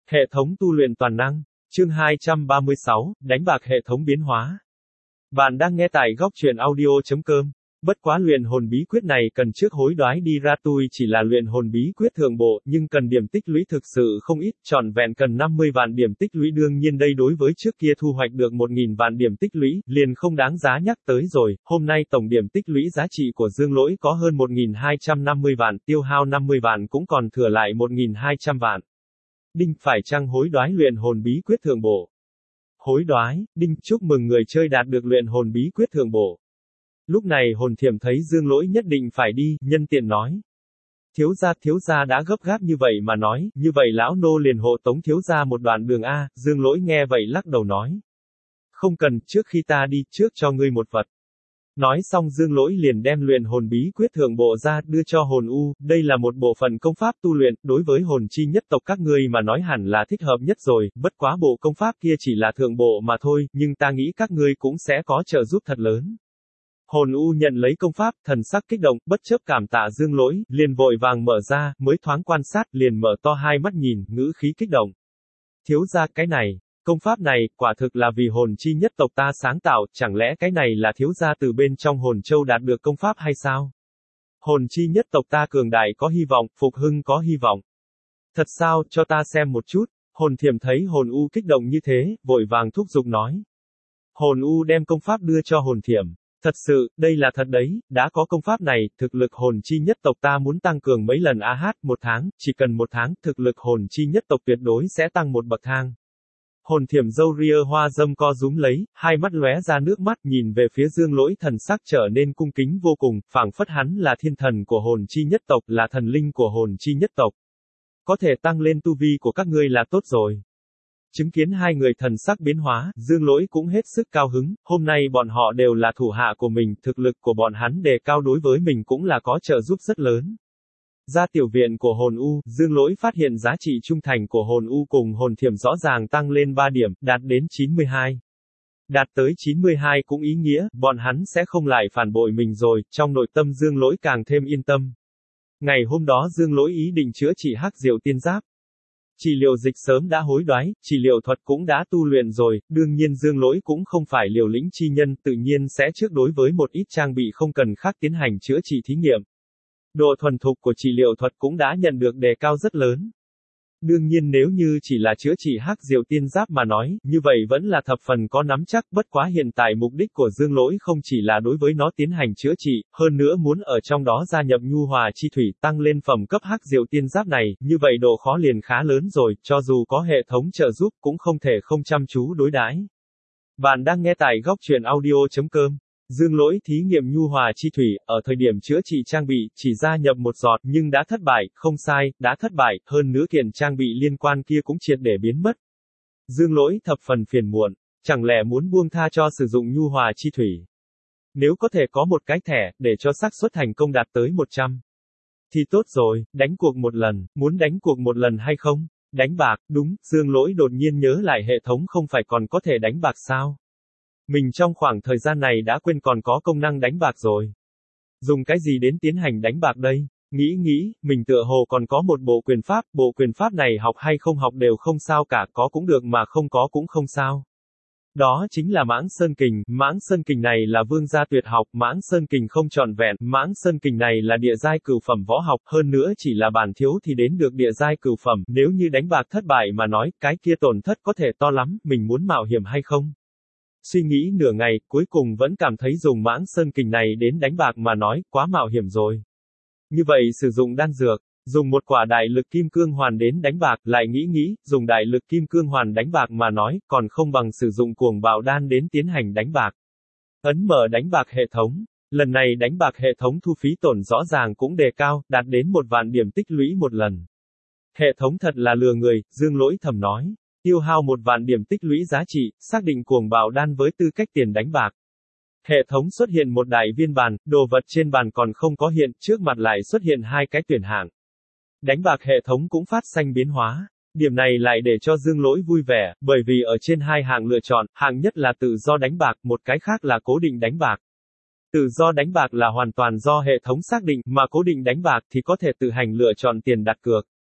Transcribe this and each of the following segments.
Hệ thống tu luyện toàn năng. Chương 236, đánh bạc hệ thống biến hóa. Bạn đang nghe tại góc truyện audio.com. Bất quá luyện hồn bí quyết này cần trước hối đoái đi ra tui chỉ là luyện hồn bí quyết thượng bộ, nhưng cần điểm tích lũy thực sự không ít, trọn vẹn cần 50 vạn điểm tích lũy, đương nhiên đây đối với trước kia thu hoạch được 1.000 vạn điểm tích lũy, liền không đáng giá nhắc tới rồi. Hôm nay tổng điểm tích lũy giá trị của Dương Lỗi có hơn 1.250 vạn, tiêu hao 50 vạn cũng còn thừa lại 1.200 vạn. Đinh, phải chăng hối đoái luyện hồn bí quyết thượng bộ? Hối đoái, đinh, chúc mừng người chơi đạt được luyện hồn bí quyết thượng bộ. Lúc này hồn thiểm thấy Dương Lỗi nhất định phải đi, nhân tiện nói. Thiếu gia đã gấp gáp như vậy mà nói, như vậy lão nô liền hộ tống thiếu gia một đoạn đường A. Dương Lỗi nghe vậy lắc đầu nói. Không cần, trước khi ta đi, trước cho ngươi một vật. Nói xong Dương Lỗi liền đem luyện hồn bí quyết thượng bộ ra, đưa cho hồn u, đây là một bộ phận công pháp tu luyện, đối với hồn chi nhất tộc các ngươi mà nói hẳn là thích hợp nhất rồi, bất quá bộ công pháp kia chỉ là thượng bộ mà thôi, nhưng ta nghĩ các ngươi cũng sẽ có trợ giúp thật lớn. Hồn u nhận lấy công pháp, thần sắc kích động, bất chấp cảm tạ Dương Lỗi, liền vội vàng mở ra, mới thoáng quan sát, liền mở to hai mắt nhìn, ngữ khí kích động. Thiếu gia, cái này. Công pháp này, quả thực là vì hồn chi nhất tộc ta sáng tạo, chẳng lẽ cái này là thiếu gia từ bên trong hồn châu đạt được công pháp hay sao? Hồn chi nhất tộc ta cường đại có hy vọng, phục hưng có hy vọng. Thật sao, cho ta xem một chút. Hồn thiểm thấy hồn u kích động như thế, vội vàng thúc giục nói. Hồn u đem công pháp đưa cho hồn thiểm. Thật sự, đây là thật đấy, đã có công pháp này, thực lực hồn chi nhất tộc ta muốn tăng cường mấy lần một tháng, chỉ cần một tháng, thực lực hồn chi nhất tộc tuyệt đối sẽ tăng một bậc thang. Hồn thiểm râu ria hoa dâm co rúm lấy, hai mắt lóe ra nước mắt, nhìn về phía Dương Lỗi, thần sắc trở nên cung kính vô cùng, phảng phất hắn là thiên thần của hồn chi nhất tộc, là thần linh của hồn chi nhất tộc. Có thể tăng lên tu vi của các ngươi là tốt rồi. Chứng kiến hai người thần sắc biến hóa, Dương Lỗi cũng hết sức cao hứng, hôm nay bọn họ đều là thủ hạ của mình, thực lực của bọn hắn đề cao đối với mình cũng là có trợ giúp rất lớn. Ra tiểu viện của hồn u, Dương Lỗi phát hiện giá trị trung thành của hồn u cùng hồn thiểm rõ ràng tăng lên 3 điểm, đạt đến 92. Đạt tới 92 cũng ý nghĩa, bọn hắn sẽ không lại phản bội mình rồi, trong nội tâm Dương Lỗi càng thêm yên tâm. Ngày hôm đó Dương Lỗi ý định chữa trị hắc diệu tiên giáp. Trị liệu dịch sớm đã hối đoái, trị liệu thuật cũng đã tu luyện rồi, đương nhiên Dương Lỗi cũng không phải liều lĩnh chi nhân, tự nhiên sẽ trước đối với một ít trang bị không cần khác tiến hành chữa trị thí nghiệm. Độ thuần thục của trị liệu thuật cũng đã nhận được đề cao rất lớn. Đương nhiên nếu như chỉ là chữa trị hắc diệu tiên giáp mà nói, như vậy vẫn là thập phần có nắm chắc, bất quá hiện tại mục đích của Dương Lỗi không chỉ là đối với nó tiến hành chữa trị, hơn nữa muốn ở trong đó gia nhập nhu hòa chi thủy, tăng lên phẩm cấp hắc diệu tiên giáp này, như vậy độ khó liền khá lớn rồi, cho dù có hệ thống trợ giúp cũng không thể không chăm chú đối đãi. Bạn đang nghe tại góc truyện audio.com. Dương Lỗi thí nghiệm nhu hòa chi thủy, ở thời điểm chữa trị trang bị, chỉ gia nhập một giọt, nhưng đã thất bại, không sai, đã thất bại, hơn nữa kiện trang bị liên quan kia cũng triệt để biến mất. Dương Lỗi thập phần phiền muộn, chẳng lẽ muốn buông tha cho sử dụng nhu hòa chi thủy. Nếu có thể có một cái thẻ, để cho xác suất thành công đạt tới 100. Thì tốt rồi, đánh cuộc một lần, muốn đánh cuộc một lần hay không? Đánh bạc, đúng, Dương Lỗi đột nhiên nhớ lại hệ thống không phải còn có thể đánh bạc sao? Mình trong khoảng thời gian này đã quên còn có công năng đánh bạc rồi. Dùng cái gì đến tiến hành đánh bạc đây? Nghĩ, mình tựa hồ còn có một bộ quyền pháp này học hay không học đều không sao cả, có cũng được mà không có cũng không sao. Đó chính là Mãng Sơn Kình này là vương gia tuyệt học, Mãng Sơn Kình không trọn vẹn, Mãng Sơn Kình này là địa giai cửu phẩm võ học, hơn nữa chỉ là bản thiếu thì đến được địa giai cửu phẩm, nếu như đánh bạc thất bại mà nói, cái kia tổn thất có thể to lắm, mình muốn mạo hiểm hay không? Suy nghĩ nửa ngày, cuối cùng vẫn cảm thấy dùng Mãng Sơn Kình này đến đánh bạc mà nói, quá mạo hiểm rồi. Như vậy sử dụng đan dược, dùng một quả đại lực kim cương hoàn đến đánh bạc, lại nghĩ, dùng đại lực kim cương hoàn đánh bạc mà nói, còn không bằng sử dụng cuồng bạo đan đến tiến hành đánh bạc. Ấn mở đánh bạc hệ thống. Lần này đánh bạc hệ thống thu phí tổn rõ ràng cũng đề cao, đạt đến 1 vạn điểm tích lũy một lần. Hệ thống thật là lừa người, Dương Lỗi thầm nói. Tiêu hao 1 vạn điểm tích lũy giá trị, xác định cuồng bạo đan với tư cách tiền đánh bạc. Hệ thống xuất hiện một đại viên bàn, đồ vật trên bàn còn không có hiện, trước mặt lại xuất hiện hai cái tuyển hạng. Đánh bạc hệ thống cũng phát sinh biến hóa. Điểm này lại để cho Dương Lỗi vui vẻ, bởi vì ở trên hai hạng lựa chọn, hạng nhất là tự do đánh bạc, một cái khác là cố định đánh bạc. Tự do đánh bạc là hoàn toàn do hệ thống xác định, mà cố định đánh bạc thì có thể tự hành lựa chọn tiền đặt cược.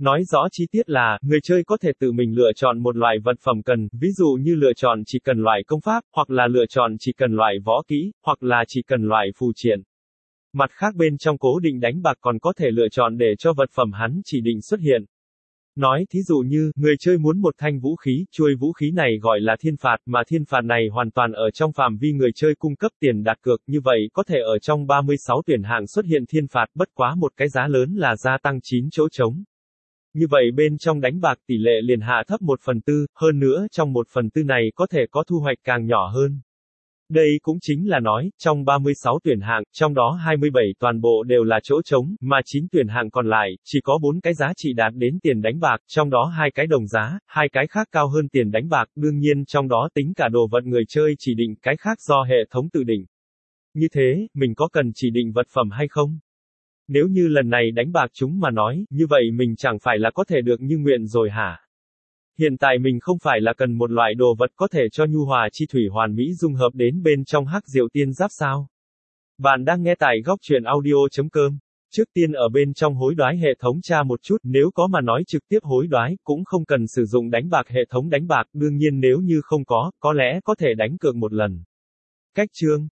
Nói rõ chi tiết là, người chơi có thể tự mình lựa chọn một loại vật phẩm cần, ví dụ như lựa chọn chỉ cần loại công pháp, hoặc là lựa chọn chỉ cần loại võ kỹ, hoặc là chỉ cần loại phù triện. Mặt khác bên trong cố định đánh bạc còn có thể lựa chọn để cho vật phẩm hắn chỉ định xuất hiện. Nói thí dụ như, người chơi muốn một thanh vũ khí, chuôi vũ khí này gọi là thiên phạt, mà thiên phạt này hoàn toàn ở trong phạm vi người chơi cung cấp tiền đặt cược, như vậy có thể ở trong 36 tuyển hạng xuất hiện thiên phạt, bất quá một cái giá lớn là gia tăng 9 chỗ trống. Như vậy bên trong đánh bạc tỷ lệ liền hạ thấp 1/4, hơn nữa trong 1/4 này có thể có thu hoạch càng nhỏ hơn. Đây cũng chính là nói, trong 36 tuyển hạng, trong đó 27 toàn bộ đều là chỗ trống, mà 9 tuyển hạng còn lại, chỉ có 4 cái giá trị đạt đến tiền đánh bạc, trong đó 2 cái đồng giá, 2 cái khác cao hơn tiền đánh bạc, đương nhiên trong đó tính cả đồ vật người chơi chỉ định, cái khác do hệ thống tự định. Như thế, mình có cần chỉ định vật phẩm hay không? Nếu như lần này đánh bạc chúng mà nói, như vậy mình chẳng phải là có thể được như nguyện rồi hả? Hiện tại mình không phải là cần một loại đồ vật có thể cho nhu hòa chi thủy hoàn mỹ dung hợp đến bên trong hắc diệu tiên giáp sao? Bạn đang nghe tại góc truyện audio.com. Trước tiên ở bên trong hối đoái hệ thống tra một chút, nếu có mà nói trực tiếp hối đoái, cũng không cần sử dụng đánh bạc hệ thống đánh bạc, đương nhiên nếu như không có lẽ có thể đánh cược một lần. Cách chương